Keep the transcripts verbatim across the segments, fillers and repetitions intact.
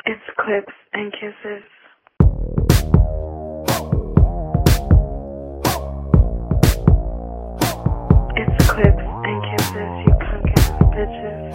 It's clips and kisses. It's clips and kisses, you punk ass bitches.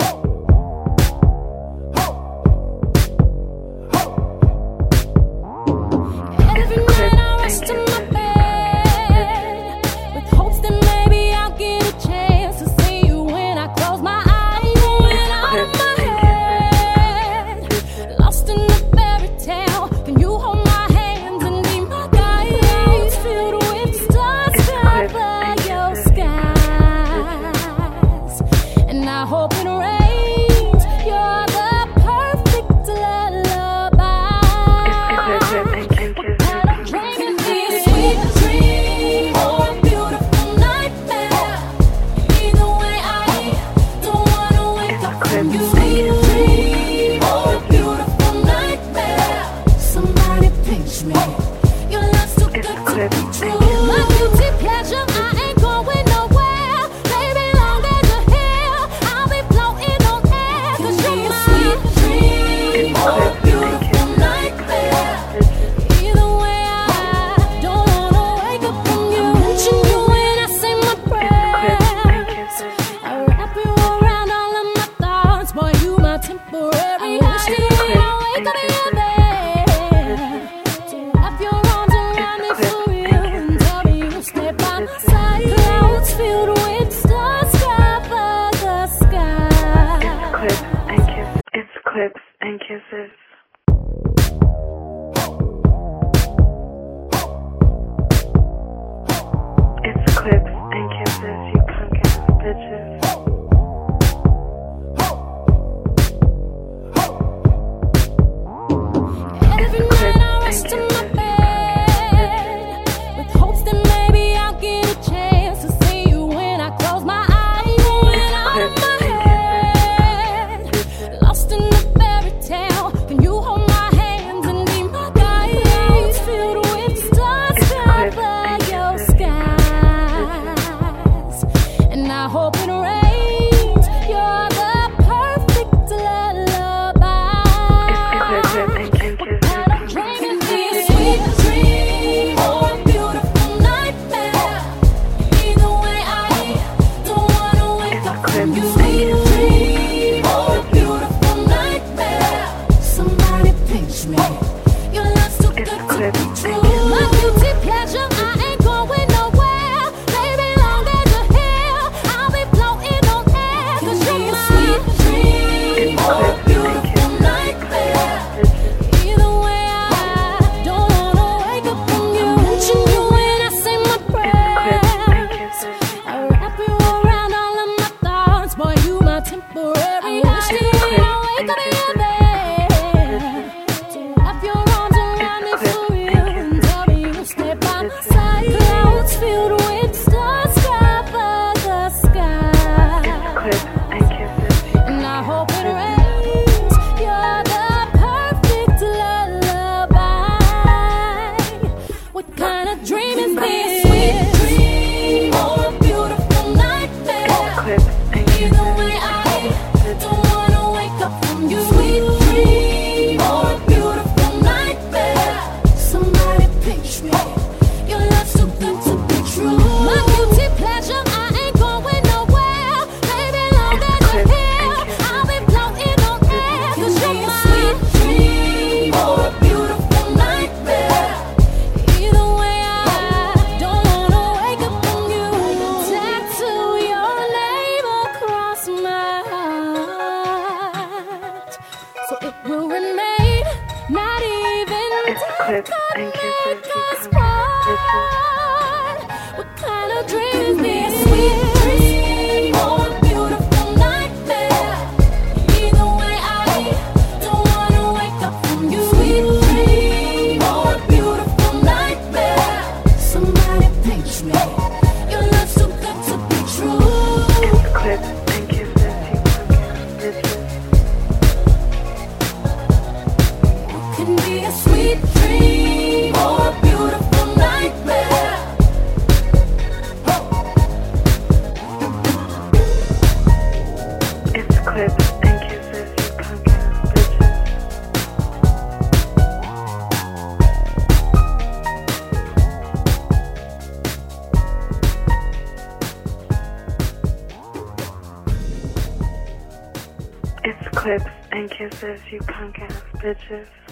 Every night I rest in my bed with hopes that maybe I'll get a chance to see you when I close my eyes. When I'm in my head, lost in a fairy tale. Can you hold my hands and be my guide? Filled with stars cover your skies, and I hope it rains. You're the perfect lullaby. It's clips and kisses. Clips and kisses. It's clips and kisses, you punk ass bitches. Every night I rest in my bed with hopes that maybe I'll get a chance to see you when I close my eyes. When I'm in my head, lost in a fairy tale. Can you hold my hands and be my guide? Filled with stars cover your skies, and I hope it rains. You're the perfect lullaby. It's clips and kisses. Clips and kisses, you punk ass bitches. What kind of dream is this? Sweet dream or a beautiful nightmare? Either way, I don't wanna wake up from you. Sweet dream or a beautiful nightmare. Somebody pinch me. Your love's too good to be true. It's clips and kisses, you punk ass bitches. It can be a sweet dream or a beautiful nightmare. It's clips and kisses, you punk ass bitches. It's clips and kisses, you punk ass bitches.